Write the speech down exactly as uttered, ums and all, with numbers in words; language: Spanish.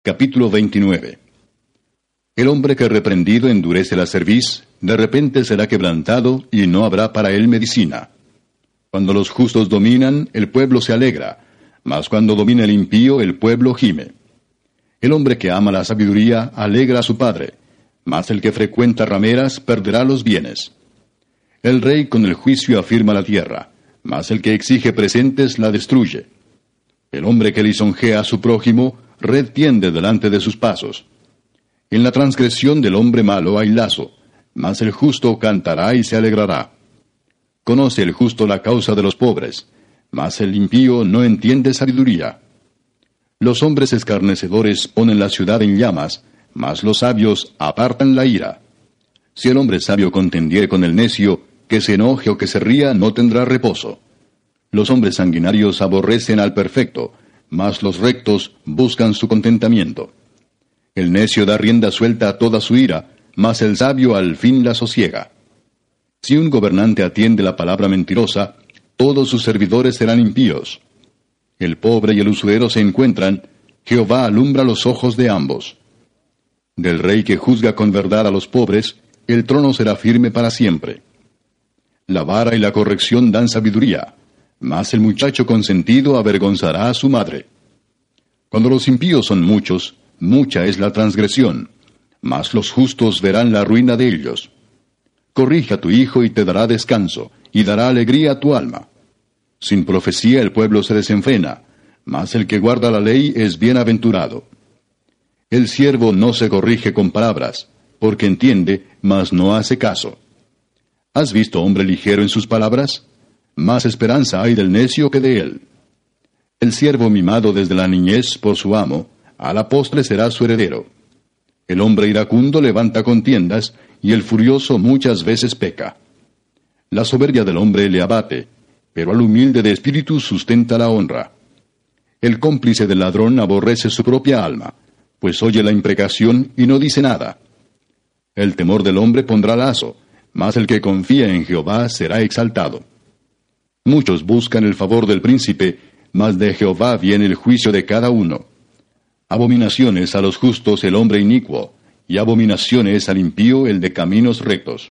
Capítulo veintinueve. El hombre que reprendido endurece la cerviz, de repente será quebrantado, y no habrá para él medicina. Cuando los justos dominan, el pueblo se alegra, mas cuando domina el impío, el pueblo gime. El hombre que ama la sabiduría alegra a su padre, mas el que frecuenta rameras perderá los bienes. El rey con el juicio afirma la tierra, mas el que exige presentes la destruye. El hombre que lisonjea a su prójimo, red tiende delante de sus pasos. En la transgresión del hombre malo hay lazo, mas el justo cantará y se alegrará. Conoce el justo la causa de los pobres, mas el impío no entiende sabiduría. Los hombres escarnecedores ponen la ciudad en llamas, mas los sabios apartan la ira. Si el hombre sabio contendiere con el necio, que se enoje o que se ría no tendrá reposo. Los hombres sanguinarios aborrecen al perfecto, mas los rectos buscan su contentamiento. El necio da rienda suelta a toda su ira, mas el sabio al fin la sosiega. Si un gobernante atiende la palabra mentirosa, todos sus servidores serán impíos. El pobre y el usurero se encuentran, Jehová alumbra los ojos de ambos. Del rey que juzga con verdad a los pobres, el trono será firme para siempre. La vara y la corrección dan sabiduría, mas el muchacho consentido avergonzará a su madre. Cuando los impíos son muchos, mucha es la transgresión, mas los justos verán la ruina de ellos. Corrige a tu hijo y te dará descanso, y dará alegría a tu alma. Sin profecía el pueblo se desenfrena, mas el que guarda la ley es bienaventurado. El siervo no se corrige con palabras, porque entiende, mas no hace caso. ¿Has visto hombre ligero en sus palabras? Más esperanza hay del necio que de él. El siervo mimado desde la niñez por su amo, a la postre será su heredero. El hombre iracundo levanta contiendas, y el furioso muchas veces peca. La soberbia del hombre le abate, pero al humilde de espíritu sustenta la honra. El cómplice del ladrón aborrece su propia alma, pues oye la imprecación y no dice nada. El temor del hombre pondrá lazo, mas el que confía en Jehová será exaltado. Muchos buscan el favor del príncipe, mas de Jehová viene el juicio de cada uno. Abominaciones a los justos el hombre inicuo, y abominaciones al impío el de caminos rectos.